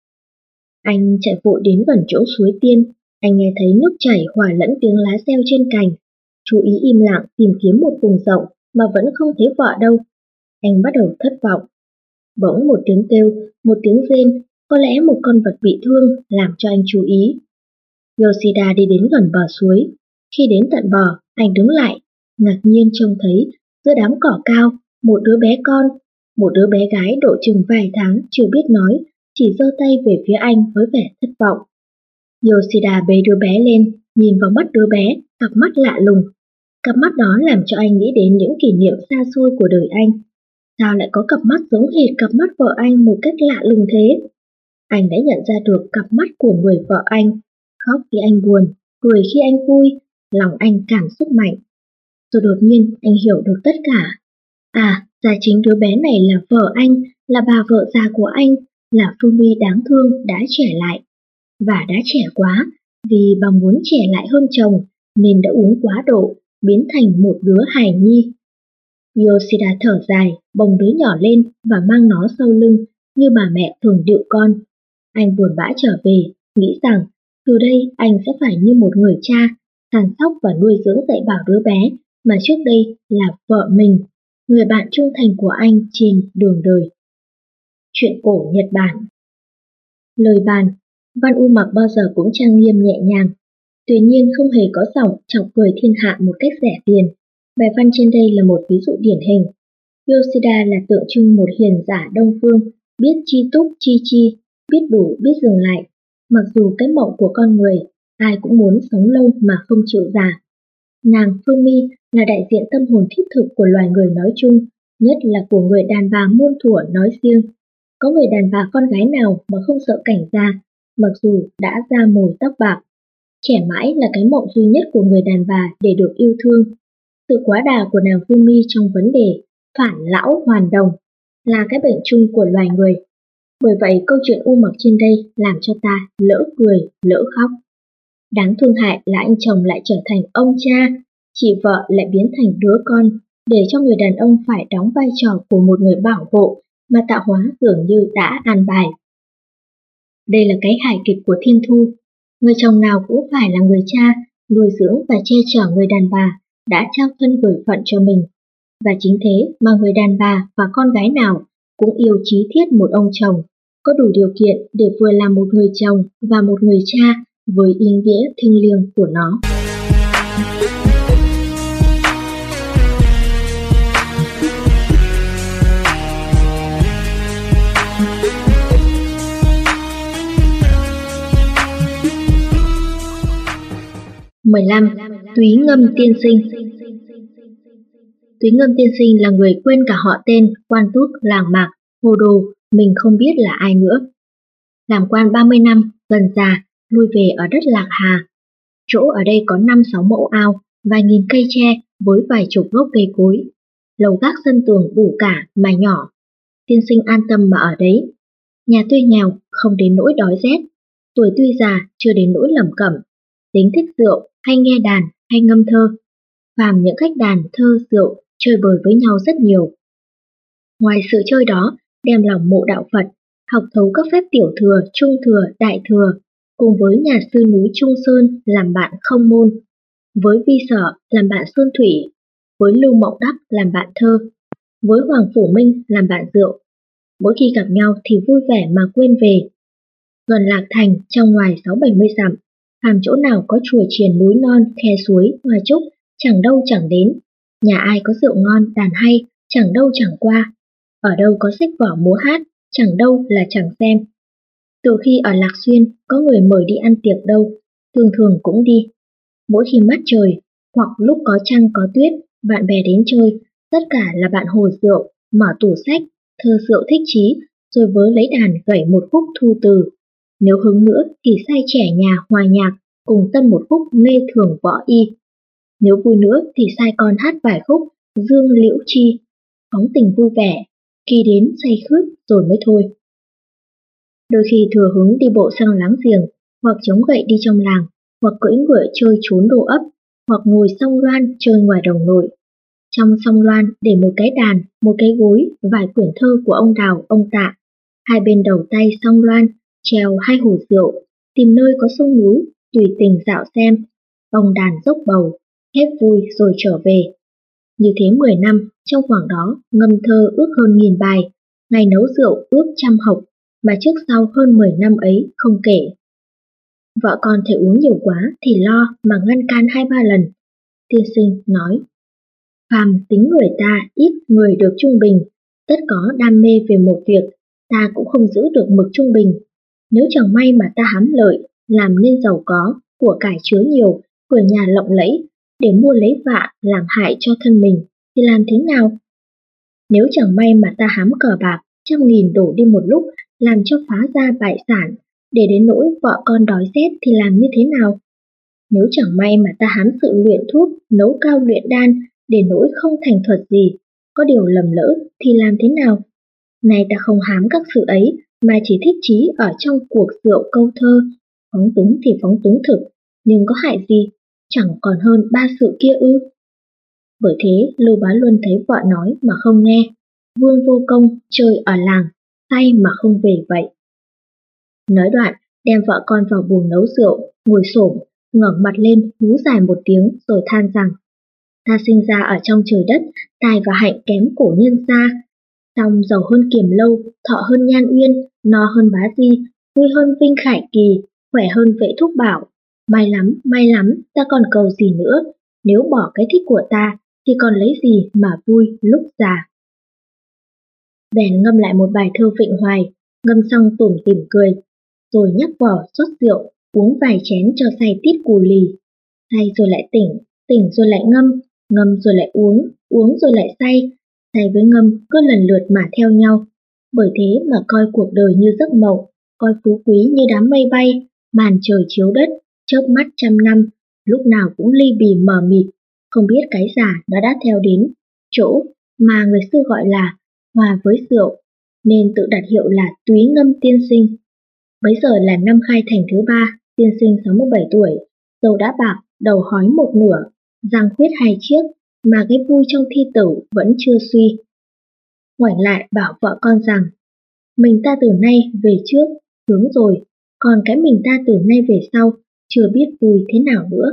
Anh chạy vội đến gần chỗ suối tiên, anh nghe thấy nước chảy hòa lẫn tiếng lá reo trên cành. Chú ý im lặng tìm kiếm một vùng rộng mà vẫn không thấy vợ đâu. Anh bắt đầu thất vọng. Bỗng một tiếng kêu, một tiếng rên, có lẽ một con vật bị thương làm cho anh chú ý. Yoshida đi đến gần bờ suối. Khi đến tận bờ, anh đứng lại, ngạc nhiên trông thấy giữa đám cỏ cao một đứa bé con, một đứa bé gái độ chừng vài tháng chưa biết nói, chỉ giơ tay về phía anh với vẻ thất vọng. Yoshida bế đứa bé lên, nhìn vào mắt đứa bé, cặp mắt lạ lùng. Cặp mắt đó làm cho anh nghĩ đến những kỷ niệm xa xôi của đời anh. Sao lại có cặp mắt giống hệt cặp mắt vợ anh một cách lạ lùng thế? Anh đã nhận ra được cặp mắt của người vợ anh, khóc khi anh buồn, cười khi anh vui, lòng anh cảm xúc mạnh. Rồi đột nhiên anh hiểu được tất cả. À, ra chính đứa bé này là vợ anh, là bà vợ già của anh, là Fumi đáng thương đã trẻ lại. Và đã trẻ quá, vì bà muốn trẻ lại hơn chồng, nên đã uống quá độ, biến thành một đứa hài nhi. Yoshida thở dài, bồng đứa nhỏ lên và mang nó sau lưng như bà mẹ thường điệu con. Anh buồn bã trở về, nghĩ rằng từ đây anh sẽ phải như một người cha, săn sóc và nuôi dưỡng dạy bảo đứa bé mà trước đây là vợ mình, người bạn trung thành của anh trên đường đời. Chuyện cổ Nhật Bản. Lời bàn, Văn U Mặc bao giờ cũng trang nghiêm nhẹ nhàng, tuy nhiên không hề có giọng chọc cười thiên hạ một cách rẻ tiền. Bài văn trên đây là một ví dụ điển hình. Yoshida là tượng trưng một hiền giả Đông Phương, biết chi túc chi chi, biết đủ biết dừng lại. Mặc dù cái mộng của con người, ai cũng muốn sống lâu mà không chịu già. Nàng Fumi là đại diện tâm hồn thiết thực của loài người nói chung, nhất là của người đàn bà muôn thuở nói riêng. Có người đàn bà con gái nào mà không sợ cảnh gia, mặc dù đã da mồi tóc bạc. Trẻ mãi là cái mộng duy nhất của người đàn bà để được yêu thương. Sự quá đà của nàng Fumi trong vấn đề phản lão hoàn đồng là cái bệnh chung của loài người. Bởi vậy câu chuyện u mặc trên đây làm cho ta lỡ cười, lỡ khóc. Đáng thương hại là anh chồng lại trở thành ông cha, chị vợ lại biến thành đứa con, để cho người đàn ông phải đóng vai trò của một người bảo hộ mà tạo hóa dường như đã an bài. Đây là cái hài kịch của thiên thu. Người chồng nào cũng phải là người cha, nuôi dưỡng và che chở người đàn bà đã trao thân gửi phận cho mình. Và chính thế mà người đàn bà và con gái nào cũng yêu chí thiết một ông chồng, có đủ điều kiện để vừa là một người chồng và một người cha với ý nghĩa thiêng liêng của nó. Túy Ngâm tiên sinh. Túy Ngâm tiên sinh là người quên cả họ tên, quan tước, làng mạc, hồ đồ, mình không biết là ai nữa. Làm quan 30 năm, gần già, lui về ở đất Lạc Hà. Chỗ ở đây có 5-6 mẫu ao, vài nghìn cây tre với vài chục gốc cây cối. Lầu gác sân tường đủ cả mà nhỏ. Tiên sinh an tâm mà ở đấy. Nhà tuy nghèo, không đến nỗi đói rét. Tuổi tuy già, chưa đến nỗi lẩm cẩm. Tính thích rượu, hay nghe đàn, hay ngâm thơ. Phàm những khách đàn, thơ, rượu, chơi bời với nhau rất nhiều. Ngoài sự chơi đó, đem lòng mộ đạo Phật, học thấu các phép tiểu thừa, trung thừa, đại thừa, cùng với nhà sư núi Trung Sơn làm bạn không môn, với Vi Sở làm bạn Sơn Thủy, với Lưu Mộng Đắc làm bạn thơ, với Hoàng Phủ Minh làm bạn rượu. Mỗi khi gặp nhau thì vui vẻ mà quên về. Gần Lạc Thành, trong ngoài 6-70 dặm, phàm chỗ nào có chùa chiền núi non, khe suối, hoa trúc, chẳng đâu chẳng đến. Nhà ai có rượu ngon, đàn hay, chẳng đâu chẳng qua. Ở đâu có sách vở múa hát, chẳng đâu là chẳng xem. Từ khi ở Lạc Xuyên, có người mời đi ăn tiệc đâu, thường thường cũng đi. Mỗi khi mát trời, hoặc lúc có trăng có tuyết, bạn bè đến chơi, tất cả là bạn hồi rượu, mở tủ sách, thơ rượu thích chí, rồi vớ lấy đàn gảy một khúc thu từ. Nếu hứng nữa thì say trẻ nhà hòa nhạc, cùng tân một khúc nghe thường võ y. Nếu vui nữa thì sai con hát vài khúc dương liễu chi, phóng tình vui vẻ, khi đến say khướt rồi mới thôi. Đôi khi thừa hứng đi bộ sang láng giềng, hoặc chống gậy đi trong làng, hoặc cưỡi ngựa chơi trốn đồ ấp, hoặc ngồi song loan chơi ngoài đồng nội. Trong song loan để một cái đàn, một cái gối, vài quyển thơ của ông Đào, ông Tạ. Hai bên đầu tay song loan, treo 2 hồ rượu, tìm nơi có sông núi, tùy tình dạo xem. Ông đàn dốc bầu, hết vui rồi trở về. Như thế 10 năm, trong khoảng đó ngâm thơ ước hơn 1000 bài, ngày nấu rượu ước 100 hộc, mà trước sau hơn 10 năm ấy không kể. Vợ con thể uống nhiều quá thì lo mà ngăn can 2-3 lần. Tiên sinh nói, phàm tính người ta ít người được trung bình, tất có đam mê về một việc, ta cũng không giữ được mực trung bình. Nếu chẳng may mà ta hám lợi, làm nên giàu có, của cải chứa nhiều, cửa nhà lộng lẫy, để mua lấy vạ làm hại cho thân mình, thì làm thế nào? Nếu chẳng may mà ta hám cờ bạc, 100.000 đổ đi một lúc, làm cho phá gia bại sản, để đến nỗi vợ con đói rét thì làm như thế nào? Nếu chẳng may mà ta hám sự luyện thuốc, nấu cao luyện đan, để nỗi không thành thuật gì, có điều lầm lỡ thì làm thế nào? Này ta không hám các sự ấy, mà chỉ thích chí ở trong cuộc rượu câu thơ, phóng túng thì phóng túng thực, nhưng có hại gì, chẳng còn hơn 3 sự kia ư. Bởi thế Lưu Bá Luân thấy vợ nói mà không nghe, Vương Vô Công chơi ở làng, say mà không về vậy. Nói đoạn, đem vợ con vào buồng nấu rượu, ngồi xổm, ngẩng mặt lên hú dài một tiếng rồi than rằng, ta sinh ra ở trong trời đất, tài và hạnh kém cổ nhân gia, song giàu hơn Kiềm Lâu, thọ hơn Nhan Uyên, no hơn Bá Di, vui hơn Vinh Khải Kỳ, khỏe hơn Vệ Thúc Bảo. May lắm, ta còn cầu gì nữa, nếu bỏ cái thích của ta, thì còn lấy gì mà vui lúc già. Bèn ngâm lại một bài thơ Vịnh Hoài, ngâm xong tủm tỉm cười, rồi nhắc vỏ rót rượu, uống vài chén cho say tít cù lì. Say rồi lại tỉnh, tỉnh rồi lại ngâm, ngâm rồi lại uống rồi lại say với ngâm cứ lần lượt mà theo nhau. bởi thế mà coi cuộc đời như giấc mộng, coi phú quý như đám mây bay, màn trời chiếu đất, chớp mắt trăm năm, lúc nào cũng ly bì mờ mịt, không biết cái giả nó đã theo đến chỗ mà người xưa gọi là hòa với rượu, nên tự đặt hiệu là Túy Ngâm tiên sinh. Bấy giờ là năm khai thành thứ 3, tiên sinh 67 tuổi, râu đã bạc, đầu hói một nửa, răng khuyết 2 chiếc, mà cái vui trong thi tử vẫn chưa suy. Ngoảnh lại bảo vợ con rằng, mình ta từ nay về trước, hướng rồi, còn cái mình ta từ nay về sau, chưa biết vui thế nào nữa.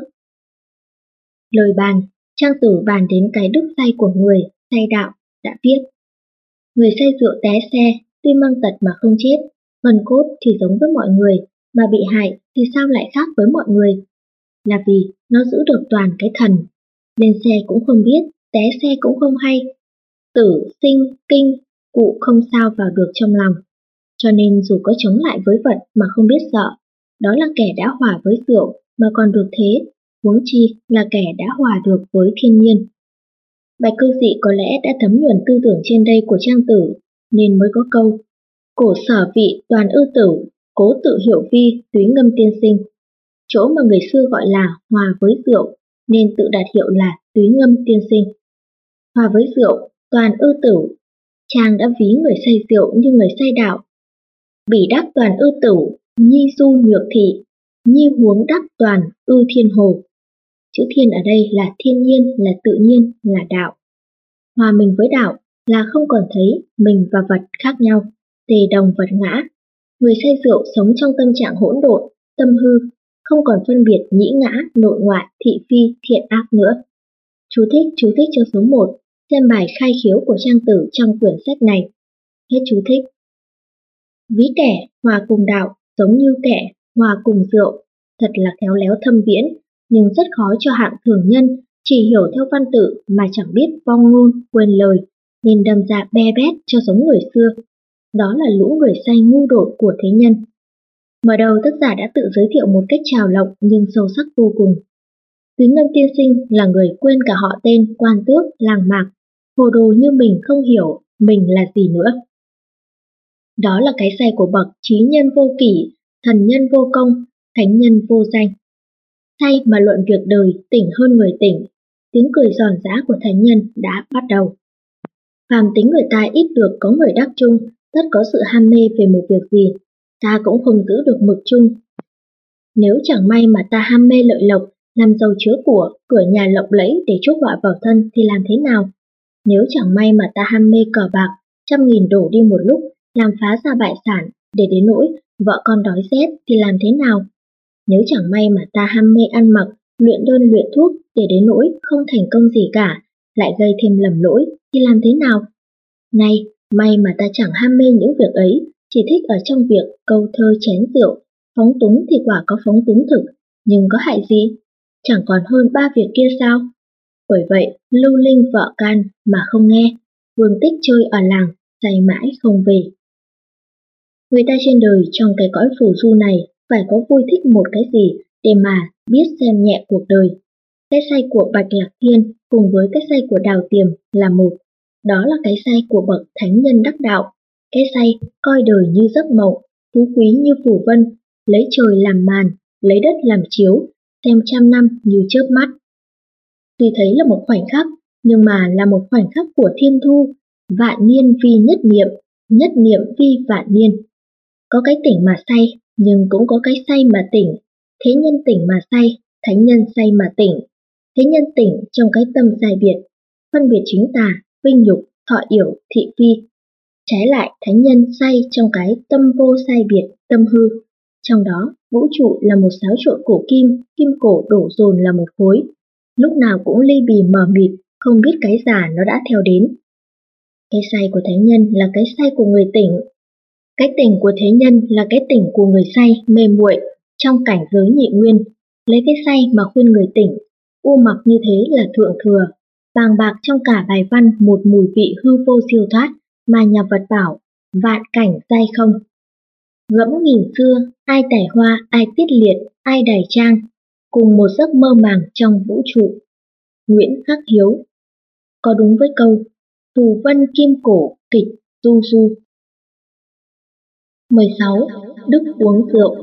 Lời bàn, trang tử bàn đến cái đức say của người, say đạo, đã viết. Người say rượu té xe, tuy mang tật mà không chết, phần cốt thì giống với mọi người, mà bị hại thì sao lại khác với mọi người? Là vì nó giữ được toàn cái thần. Lên xe cũng không biết, té xe cũng không hay. Tử, sinh, kinh, cụ không sao vào được trong lòng. Cho nên dù có chống lại với vật mà không biết sợ, đó là kẻ đã hòa với rượu mà còn được thế, huống chi là kẻ đã hòa được với thiên nhiên. Bạch Cư Dị có lẽ đã thấm nhuần tư tưởng trên đây của trang tử, nên mới có câu cổ sở vị toàn ư tử, cố tự hiểu vi Túy Ngâm tiên sinh. Chỗ mà người xưa gọi là hòa với rượu, nên tự đặt hiệu là Túy Ngâm tiên sinh. Hòa với rượu, toàn ư tử, chàng đã ví người say rượu như người say đạo. Bỉ đắc toàn ư tử, nhi du nhược thị, nhi huống đắc toàn ư thiên hồ. Chữ thiên ở đây là thiên nhiên, là tự nhiên, là đạo. Hòa mình với đạo là không còn thấy mình và vật khác nhau, tề đồng vật ngã. Người say rượu sống trong tâm trạng hỗn độn, tâm hư, không còn phân biệt nhĩ ngã, nội ngoại, thị phi, thiện ác nữa. Chú thích cho số 1, xem bài khai khiếu của trang tử trong quyển sách này. Hết chú thích. Ví kẻ hòa cùng đạo giống như kẻ hòa cùng rượu, thật là khéo léo thâm viễn, nhưng rất khó cho hạng thường nhân chỉ hiểu theo văn tự mà chẳng biết vong ngôn, quên lời, nên đâm ra be bét cho giống người xưa. Đó là lũ người say ngu dốt của thế nhân. Mở đầu tác giả đã tự giới thiệu một cách trào lộng nhưng sâu sắc vô cùng. Túy Ngâm tiên sinh là người quên cả họ tên, quan tước, làng mạc, hồ đồ như mình không hiểu mình là gì nữa. Đó là cái say của bậc trí nhân vô kỷ, thần nhân vô công, thánh nhân vô danh. Say mà luận việc đời tỉnh hơn người tỉnh, tiếng cười giòn giã của thánh nhân đã bắt đầu. Phàm tính người ta ít được có người đắc chung, tất có sự ham mê về một việc gì, ta cũng không giữ được mực chung. Nếu chẳng may mà ta ham mê lợi lộc, làm giàu chứa của, cửa nhà lộng lẫy để chuốc họa vào thân thì làm thế nào? Nếu chẳng may mà ta ham mê cờ bạc, 100.000 đổ đi một lúc, làm phá ra bại sản, để đến nỗi vợ con đói rét thì làm thế nào? Nếu chẳng may mà ta ham mê ăn mặc, luyện đơn luyện thuốc để đến nỗi không thành công gì cả, lại gây thêm lầm lỗi thì làm thế nào? Này, may mà ta chẳng ham mê những việc ấy, chỉ thích ở trong việc câu thơ chén rượu, phóng túng thì quả có phóng túng thực, nhưng có hại gì? Chẳng còn hơn 3 việc kia sao? Bởi vậy, lưu linh vợ can mà không nghe, Vương Tích chơi ở làng, say mãi không về. Người ta trên đời trong cái cõi phù du này phải có vui thích một cái gì để mà biết xem nhẹ cuộc đời. Cái say của Bạch Lạc Thiên cùng với cái say của Đào Tiềm là một. Đó là cái say của bậc thánh nhân đắc đạo. Cái say coi đời như giấc mộng, phú quý như phù vân, lấy trời làm màn, lấy đất làm chiếu, xem trăm năm như chớp mắt. Tuy thấy là một khoảnh khắc, nhưng mà là một khoảnh khắc của thiên thu, vạn niên vi nhất niệm vi vạn niên. Có cái tỉnh mà say, nhưng cũng có cái say mà tỉnh. Thế nhân tỉnh mà say, thánh nhân say mà tỉnh. Thế nhân tỉnh trong cái tâm sai biệt, phân biệt chính tà, vinh nhục, thọ yểu, thị phi. Trái lại thánh nhân say trong cái tâm vô sai biệt, tâm hư. Trong đó, vũ trụ là một xáo trộn cổ kim, kim cổ đổ dồn là một khối. Lúc nào cũng ly bì mờ mịt, không biết cái giả nó đã theo đến. Cái say của thánh nhân là cái say của người tỉnh. Cái tỉnh của thế nhân là cái tỉnh của người say, mê muội trong cảnh giới nhị nguyên. Lấy cái say mà khuyên người tỉnh, u mặc như thế là thượng thừa. Vàng bạc trong cả bài văn một mùi vị hư vô siêu thoát, mà nhà vật bảo, vạn cảnh dai không. Gẫm nghìn xưa, ai tải hoa, ai tiết liệt, ai đài trang, cùng một giấc mơ màng trong vũ trụ. Nguyễn Khắc Hiếu. Có đúng với câu, phù vân kim cổ, kịch, du du. 16. Đức uống rượu.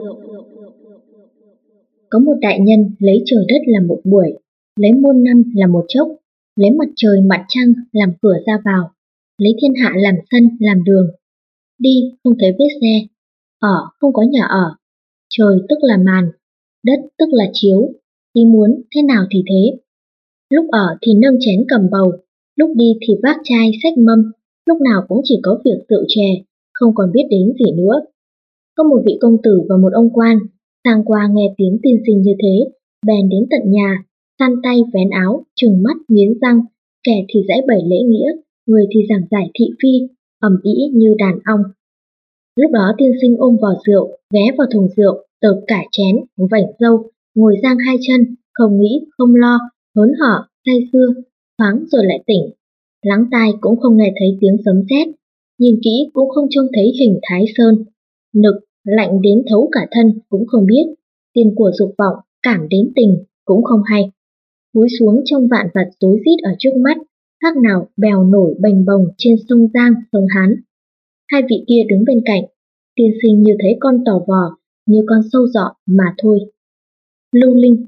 Có một đại nhân lấy trời đất làm một buổi, lấy muôn năm làm một chốc, lấy mặt trời mặt trăng làm cửa ra vào, lấy thiên hạ làm sân làm đường. Đi không thấy vết xe, ở không có nhà ở, trời tức là màn, đất tức là chiếu, ý muốn thế nào thì thế. Lúc ở thì nâng chén cầm bầu, lúc đi thì vác chai xách mâm, lúc nào cũng chỉ có việc rượu chè, không còn biết đến gì nữa. Có một vị công tử và một ông quan, sang qua nghe tiếng tiên sinh như thế, bèn đến tận nhà, săn tay vén áo, trừng mắt nghiến răng, kẻ thì giãi bày lễ nghĩa, người thì giảng giải thị phi, ầm ĩ như đàn ong. Lúc đó tiên sinh ôm vò rượu, ghé vào thùng rượu, tợp cả chén, vảnh râu, ngồi giang hai chân, không nghĩ, không lo, hớn hở, say sưa, thoáng rồi lại tỉnh. Lắng tai cũng không nghe thấy tiếng sấm sét, nhìn kỹ cũng không trông thấy hình Thái Sơn. Nực, lạnh đến thấu cả thân cũng không biết, tiền của dục vọng, cảm đến tình cũng không hay. Cúi xuống trong vạn vật rối rít ở trước mắt, khác nào bèo nổi bềnh bồng trên sông Giang, sông Hán. Hai vị kia đứng bên cạnh, tiên sinh như thấy con tò vò, như con sâu dọ mà thôi. Lưu Linh.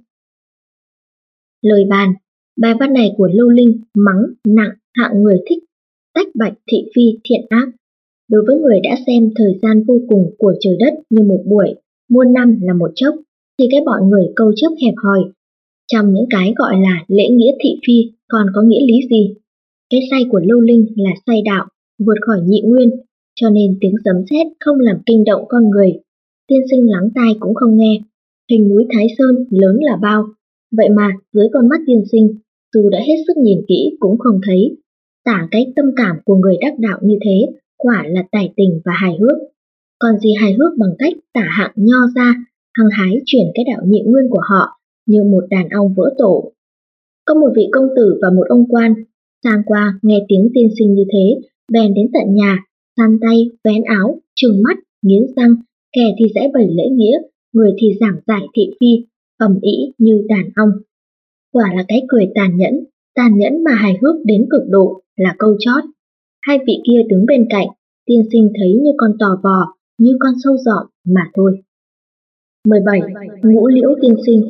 Lời bàn. Bài văn này của Lưu Linh mắng nặng hạng người thích tách bạch thị phi thiện ác. Đối với người đã xem thời gian vô cùng của trời đất như một buổi, muôn năm là một chốc, thì cái bọn người câu chấp hẹp hòi, trong những cái gọi là lễ nghĩa thị phi còn có nghĩa lý gì? Cái say của Lưu Linh là say đạo, vượt khỏi nhị nguyên, cho nên tiếng sấm sét không làm kinh động con người. Tiên sinh lắng tai cũng không nghe, hình núi Thái Sơn lớn là bao, vậy mà dưới con mắt tiên sinh, dù đã hết sức nhìn kỹ cũng không thấy. Tả cái tâm cảm của người đắc đạo như thế, quả là tài tình và hài hước. Còn gì hài hước bằng cách tả hạng nho ra, hăng hái chuyển cái đạo nhị nguyên của họ như một đàn ong vỡ tổ. Có một vị công tử và một ông quan, sang qua nghe tiếng tiên sinh như thế, bèn đến tận nhà, săn tay, vén áo, trừng mắt, nghiến răng, kẻ thì giãi bày lễ nghĩa, người thì giảng giải thị phi, ầm ĩ như đàn ong. Quả là cái cười tàn nhẫn mà hài hước đến cực độ là câu chót. Hai vị kia đứng bên cạnh, tiên sinh thấy như con tò vò, như con sâu dọ mà thôi. 17. Ngũ Liễu tiên sinh.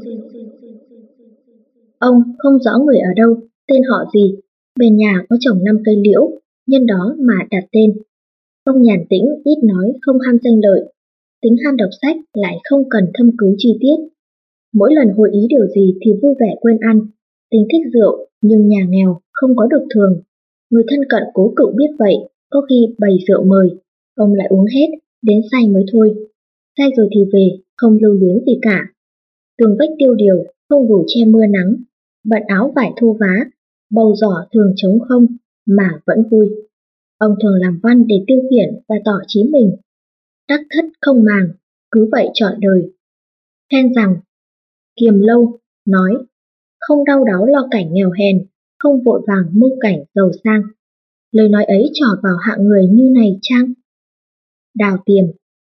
Ông không rõ người ở đâu, tên họ gì, bên nhà có trồng 5 cây liễu, nhân đó mà đặt tên. Ông nhàn tĩnh, ít nói, không ham danh lợi, tính ham đọc sách lại không cần thâm cứu chi tiết. Mỗi lần hội ý điều gì thì vui vẻ quên ăn, tính thích rượu nhưng nhà nghèo không có được thường. Người thân cận cố cựu biết vậy, có khi bày rượu mời, ông lại uống hết, đến say mới thôi. Say rồi thì về, không lưu luyến gì cả. Tường vách tiêu điều, không đủ che mưa nắng, bận áo vải thô vá, bầu giỏ thường trống không, mà vẫn vui. Ông thường làm văn để tiêu khiển và tỏ chí mình. Đắc thất không màng, cứ vậy trọn đời. Khen rằng, kiềm lâu, nói, không đau đáu lo cảnh nghèo hèn, không vội vàng mưu cảnh giàu sang. Lời nói ấy trỏ vào hạng người như này chăng? Đào Tiềm.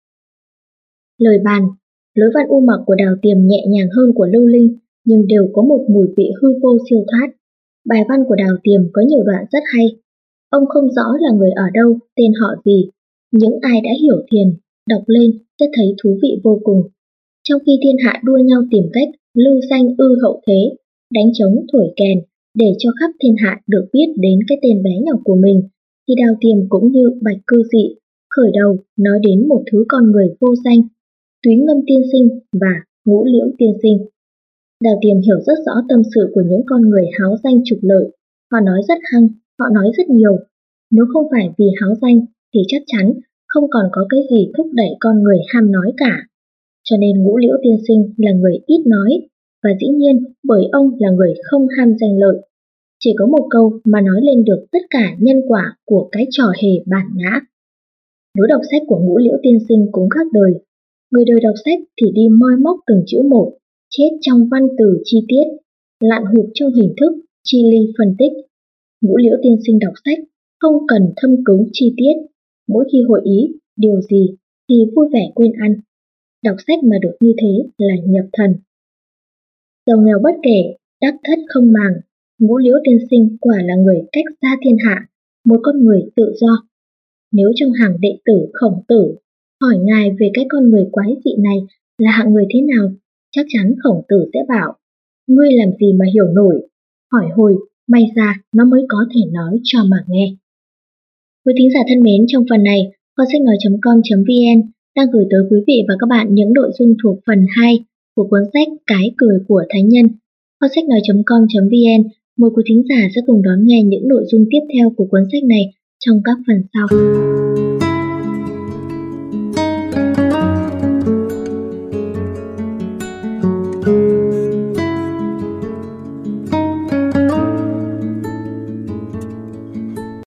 Lời bàn. Lối văn u mặc của Đào Tiềm nhẹ nhàng hơn của Lưu Linh, nhưng đều có một mùi vị hư vô siêu thoát. Bài văn của Đào Tiềm có nhiều đoạn rất hay. Ông không rõ là người ở đâu, tên họ gì. Những ai đã hiểu thiền, đọc lên sẽ thấy thú vị vô cùng. Trong khi thiên hạ đua nhau tìm cách lưu danh ư hậu thế, đánh trống thổi kèn để cho khắp thiên hạ được biết đến cái tên bé nhỏ của mình, thì Đào Tiềm cũng như Bạch Cư Dị khởi đầu nói đến một thứ con người vô danh, Túy Ngâm tiên sinh và Ngũ Liễu tiên sinh. Đào Tiềm hiểu rất rõ tâm sự của những con người háo danh trục lợi. Họ nói rất hăng, họ nói rất nhiều. Nếu không phải vì háo danh thì chắc chắn không còn có cái gì thúc đẩy con người ham nói cả. Cho nên Ngũ Liễu tiên sinh là người ít nói, và dĩ nhiên bởi ông là người không ham danh lợi. Chỉ có một câu mà nói lên được tất cả nhân quả của cái trò hề bản ngã. Lối đọc sách của Ngũ Liễu tiên sinh cũng khác đời. Người đời đọc sách thì đi moi móc từng chữ một, chết trong văn từ chi tiết, lặn hụt trong hình thức, chi ly phân tích. Ngũ Liễu tiên sinh đọc sách không cần thâm cứu chi tiết, mỗi khi hội ý điều gì thì vui vẻ quên ăn. Đọc sách mà được như thế là nhập thần. Giàu nghèo bất kể, đắc thất không màng, Ngũ Liễu tiên sinh quả là người cách xa thiên hạ, một con người tự do. Nếu trong hàng đệ tử Khổng Tử, hỏi ngài về cái con người quái dị này là hạng người thế nào, chắc chắn Khổng Tử sẽ bảo, ngươi làm gì mà hiểu nổi, hỏi hồi, may ra nó mới có thể nói cho mà nghe. Quý thính giả thân mến, trong phần này, kho sách nói.com.vn đang gửi tới quý vị và các bạn những nội dung thuộc phần 2 của cuốn sách Cái cười của thánh nhân. Kho sách nói.com.vn mời quý thính giả sẽ cùng đón nghe những nội dung tiếp theo của cuốn sách này trong các phần sau.